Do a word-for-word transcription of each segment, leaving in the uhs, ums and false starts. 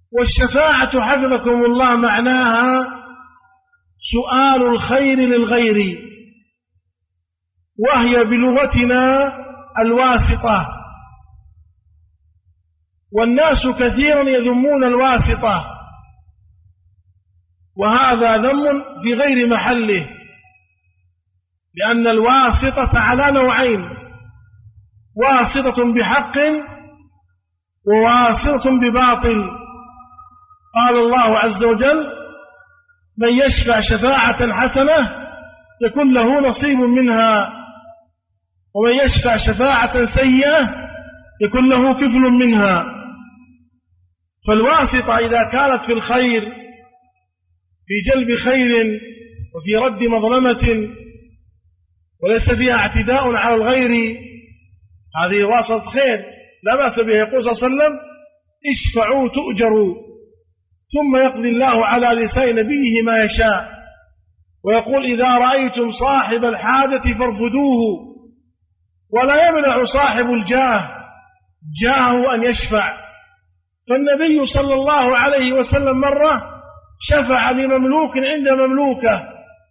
والشفاعة حفظكم الله معناها سؤال الخير للغير، وهي بلغتنا الواسطة، والناس كثيرا يذمون الواسطة، وهذا ذم في غير محله، لأن الواسطة على نوعين: واسطة بحق وواسطة بباطل. قال الله عز وجل: من يشفع شفاعة حسنة يكون له نصيب منها، ومن يشفع شفاعة سيئة يكون له كفل منها. فالواسطة إذا كانت في الخير، في جلب خير وفي رد مظلمة وليس فيها اعتداء على الغير، هذه واسطة خير لا بأس بها. يقول صلى الله عليه وسلم: اشفعوا تؤجروا، ثم يقضي الله على لسان نبيه ما يشاء، ويقول: إذا رأيتم صاحب الحاجة فارفدوه، ولا يمنع صاحب الجاه جاهه أن يشفع. فالنبي صلى الله عليه وسلم مرة شفع لمملوك عند مملوكه،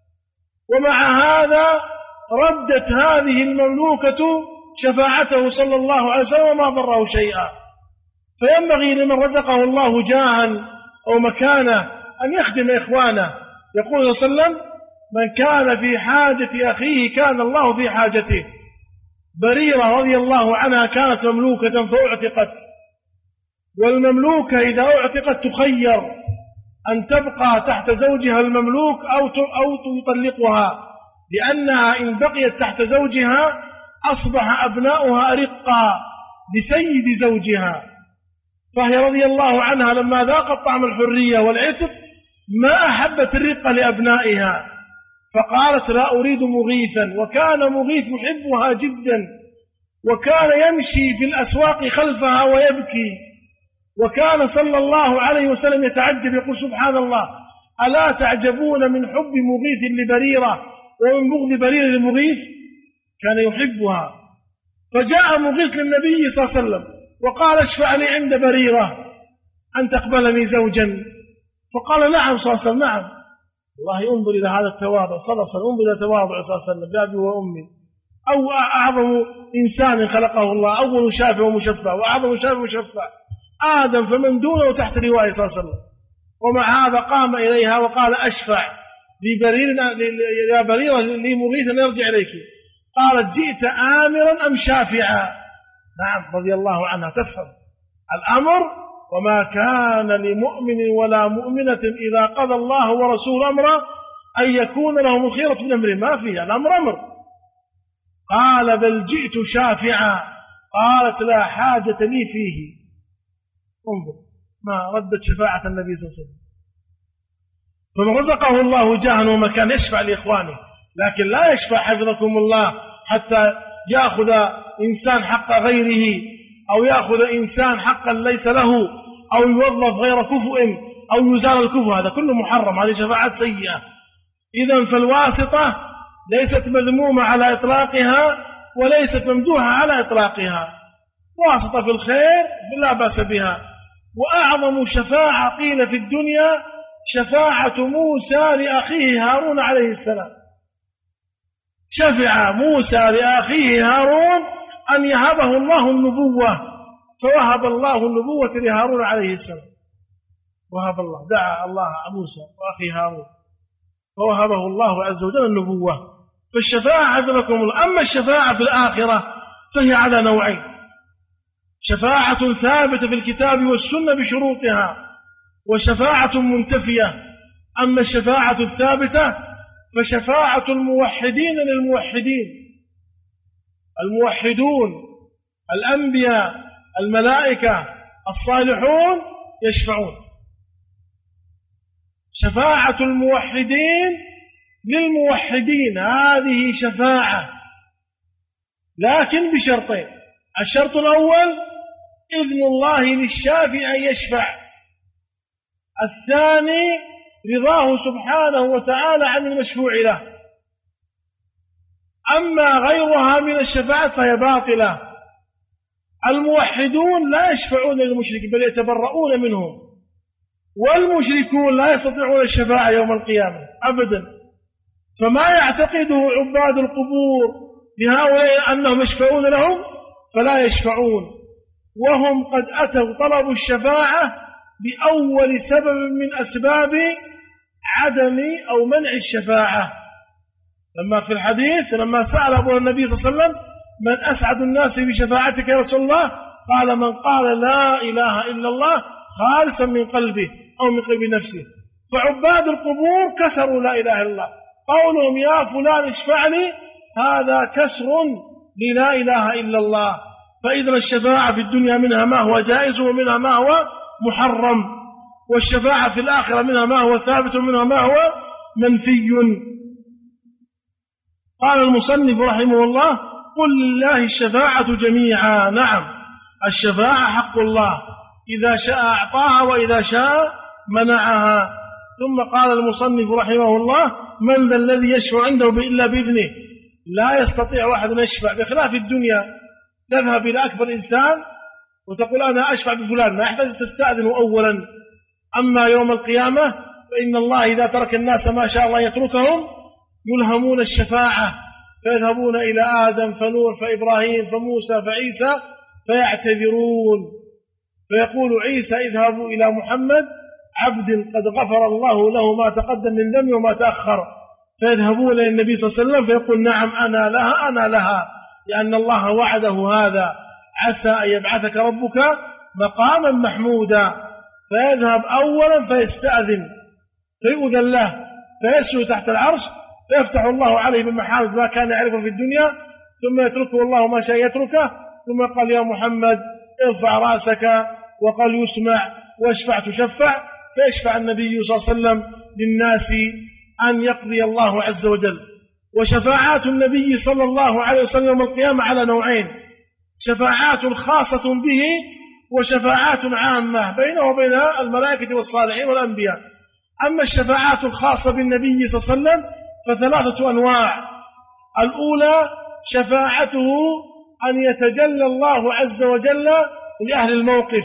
ومع هذا ردت هذه المملوكة شفاعته صلى الله عليه وسلم وما ضره شيئا. فينبغي لمن رزقه الله جاها أو مكانه أن يخدم إخوانه. يقول صلى الله عليه وسلم: من كان في حاجة أخيه كان الله في حاجته. بريرة رضي الله عنها كانت مملوكة فأعتقت، والمملوكة إذا أعتقت تخير أن تبقى تحت زوجها المملوك أو أو تطلقها، لأنها إن بقيت تحت زوجها أصبح أبناؤها أرقا لسيد زوجها. فهي رضي الله عنها لما ذاقت طعم الحرية والعتق ما أحبت الرقة لأبنائها، فقالت: لا أريد مغيثا. وكان مغيث يحبها جدا، وكان يمشي في الأسواق خلفها ويبكي، وكان صلى الله عليه وسلم يتعجب يقول: سبحان الله، ألا تعجبون من حب مغيث لبريرة ومن بغض بريرة لمغيث؟ كان يحبها. فجاء مغيث للنبي صلى الله عليه وسلم وقال: اشفع لي عند بريرة أن تقبلني زوجا. فقال: نعم صلى الله عليه وسلم، نعم. والله انظر إلى هذا التواضع صلى الله عليه وسلم، انظر إلى تواضع صلى الله عليه وسلم بأبي وأمي. أو أعظم إنسان خلقه الله، أول شافع ومشفع، وأعظم شافع ومشفع آدم، فمن دونه تحت لواء صلى الله عليه وسلم. ومع هذا قام إليها وقال: أشفع لبرير يا بريرة لمغيث أن يرجع إليك. قالت: جئت آمرا أم شافعا؟ نعم رضي الله عنها تفهم الأمر: وما كان لمؤمن ولا مؤمنة إذا قضى الله ورسوله أمرا أن يكون لهم الخيرة من أمره. ما فيها، الأمر أمر. قال: بل جئت شافعا. قالت: لا حاجة لي فيه. انظر ما ردت شفاعة النبي صلى الله عليه وسلم. فمن رزقه الله جاها ومكان يشفع لإخوانه، لكن لا يشفع حفظكم الله حتى يأخذ إنسان حق غيره، أو يأخذ إنسان حقا ليس له، أو يوظف غير كفء، أو يزال الكفء. هذا كله محرم، هذه شفاعة سيئة. إذن فالواسطة ليست مذمومة على إطلاقها وليست ممدوحة على إطلاقها، واسطة في الخير لا بأس بها. وأعظم شفاعة قيل في الدنيا شفاعة موسى لأخيه هارون عليه السلام. شفع موسى لأخيه هارون أن يهبه الله النبوة، فوهب الله النبوة لهارون عليه السلام. وهب الله، دعا الله موسى وأخي هارون فوهبه الله عز وجل النبوة. فالشفاعة حفظكم الله. أما الشفاعة في الآخرة فهي على نوعين: شفاعة ثابتة في الكتاب والسنة بشروطها، وشفاعة منتفية. أما الشفاعة الثابتة فشفاعة الموحدين للموحدين. الموحدون الأنبياء الملائكة الصالحون يشفعون. شفاعة الموحدين للموحدين هذه شفاعة، لكن بشرطين: الشرط الأول إذن الله للشافع أن يشفع، الثاني رضاه سبحانه وتعالى عن المشفوع له. أما غيرها من الشفاعة فهي باطلة. الموحدون لا يشفعون للمشركين بل يتبرؤون منهم، والمشركون لا يستطيعون الشفاعة يوم القيامة أبدا. فما يعتقده عباد القبور بهؤلاء أنهم يشفعون لهم فلا يشفعون، وهم قد أتوا طلبوا الشفاعة بأول سبب من أسباب عدم أو منع الشفاعة. لما في الحديث لما سأل أبو النبي صلى الله عليه وسلم من أسعد الناس بشفاعتك يا رسول الله، قال من قال لا إله إلا الله خالصا من قلبه أو من قلب نفسه. فعباد القبور كسروا لا إله إلا الله، قولهم يا فلان اشفع لي هذا كسر للا إله إلا الله. فإذا الشفاعة في الدنيا منها ما هو جائز ومنها ما هو محرم، والشفاعة في الآخرة منها ما هو ثابت ومنها ما هو منفي. قال المصنف رحمه الله قل لله الشفاعة جميعا. نعم، الشفاعة حق الله، إذا شاء أعطاها وإذا شاء منعها. ثم قال المصنف رحمه الله من ذا الذي يشفع عنده إلا بإذنه؟ لا يستطيع أحد أن يشفع، بخلاف الدنيا تذهب إلى أكبر إنسان وتقول أنا أشفع بفلان، ما يحتاج تستأذن أولا. أما يوم القيامة فإن الله إذا ترك الناس ما شاء الله يتركهم يلهمون الشفاعة، فيذهبون إلى آدم فنوح فإبراهيم فموسى فعيسى فيعتذرون، فيقول عيسى اذهبوا إلى محمد عبد قد غفر الله له ما تقدم من ذنبه وما تأخر، فيذهبون إلى النبي صلى الله عليه وسلم فيقول نعم أنا لها أنا لها، لأن الله وعده هذا، عسى أن يبعثك ربك مقاما محمودا. فيذهب أولا فيستأذن فيؤذن له فيسجد تحت العرش فيفتح الله عليه بمحامد ما كان يعرفه في الدنيا، ثم يتركه الله ما شاء يتركه، ثم قال يا محمد ارفع رأسك وقال يسمع واشفع تشفع، فيشفع النبي صلى الله عليه وسلم للناس أن يقضي الله عز وجل. وشفاعات النبي صلى الله عليه وسلم يوم القيامة على نوعين، شفاعات خاصة به وشفاعات عامة بينه وبين الملائكة والصالحين والأنبياء. أما الشفاعات الخاصة بالنبي صلى الله عليه وسلم فثلاثة أنواع. الأولى شفاعته أن يتجلى الله عز وجل لأهل الموقف،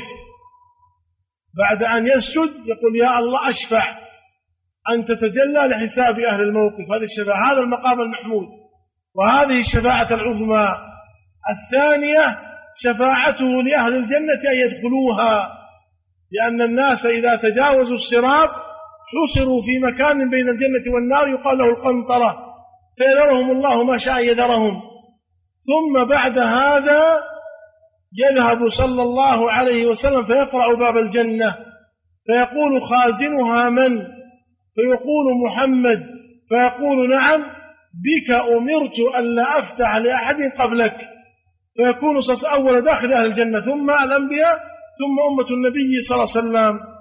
بعد أن يسجد يقول يا الله أشفع أن تتجلى لحساب أهل الموقف، هذه الشفاعة، هذا المقام المحمود، وهذه الشفاعة العظمى. الثانية شفاعته لأهل الجنة أن يدخلوها، لأن الناس إذا تجاوزوا الصراط حصروا في مكان بين الجنة والنار يقال له القنطرة، فيذرهم الله ما شاء يذرهم. ثم بعد هذا يذهب صلى الله عليه وسلم فيقرأ باب الجنة فيقول خازنها من؟ فيقول محمد، فيقول نعم بك أمرت أن لا أفتح لأحد قبلك، فيكون أول داخل أهل الجنة ثم الأنبياء ثم أمة النبي صلى الله عليه وسلم.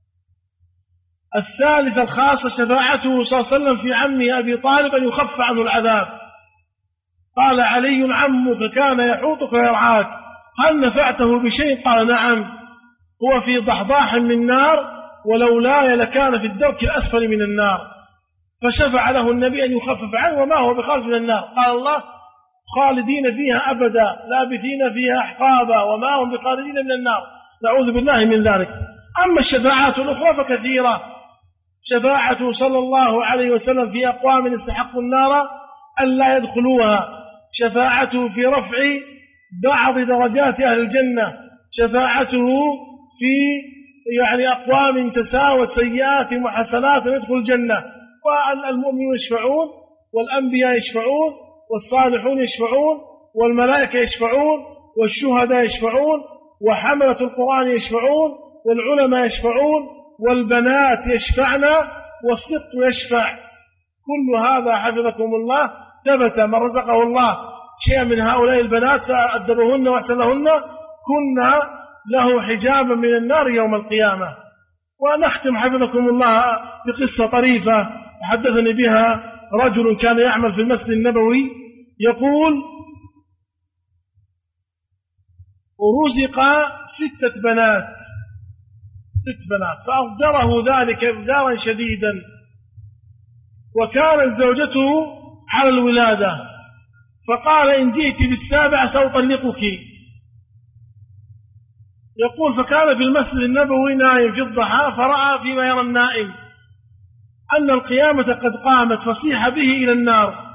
الثالث الخاصة شفاعته صلى الله عليه وسلم في عمه أبي طالب أن يخف عنه العذاب. قال علي عمك كان يحوطك ويرعاك، هل نفعته بشيء؟ قال نعم، هو في ضحضاح من نار ولولاي لكان في الدرك الأسفل من النار، فشفع له النبي أن يخفف عنه وما هو بخارج من النار. قال الله خالدين فيها أبدا لابثين فيها أحقابا وما هم بخالدين من النار، نعوذ بالله من ذلك. أما الشفاعات الأخرى فكثيرة، شفاعته صلى الله عليه وسلم في أقوام استحقوا النار أن لا يدخلوها، شفاعته في رفع بعض درجات أهل الجنة، شفاعته في يعني أقوام تساوت سيئات وحسنات يدخل الجنة، والمؤمنون يشفعون والأنبياء يشفعون والصالحون يشفعون والملائكة يشفعون والشهداء يشفعون وحملة القرآن يشفعون والعلماء يشفعون والبنات يشفعن والصدق يشفع. كل هذا حفظكم الله ثبت من رزقه الله شيئا من هؤلاء البنات فأدبهن وأحسنهن كنا له حجابا من النار يوم القيامة. ونختم حفظكم الله بقصة طريفة حدثني بها رجل كان يعمل في المسجد النبوي، يقول رزق ستة بنات ست بنات فأضجره ذلك إضجارا شديدا، وكانت زوجته على الولادة، فقال إن جئت بالسابع سأطلقك. يقول فكان في المسجد النبوي نائم في الضحى فرأى فيما يرى النائم أن القيامة قد قامت فصيح به إلى النار.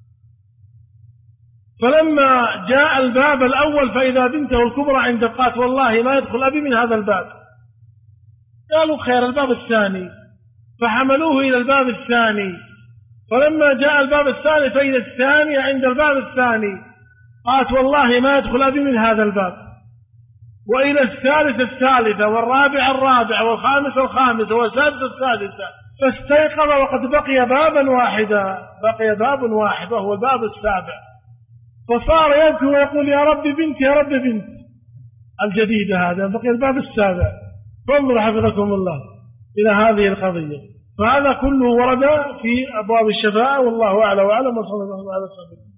فلما جاء الباب الأول فإذا بنته الكبرى عند قالت والله ما يدخل أبي من هذا الباب. قالوا خير الباب الثاني، فحملوه إلى الباب الثاني. فلما جاء الباب الثاني فإذا الثانية عند الباب الثاني قالت والله ما يدخل أبي من هذا الباب. وإلى الثالثة الثالثة والرابعة الرابعة والخامسة الخامسة والسادسة السادسة، فاستيقظ وقد بقي بابا واحدا، بقي باب واحد وهو الباب السابع. فصار يبكي ويقول يا رب بنت يا رب بنت الجديدة، هذا بقي الباب السابع. فانظر حفظكم الله إلى هذه القضية. فهذا كله ورد في أبواب الشفاعة، والله أعلى وأعلم، وصلى الله عليه وسلم.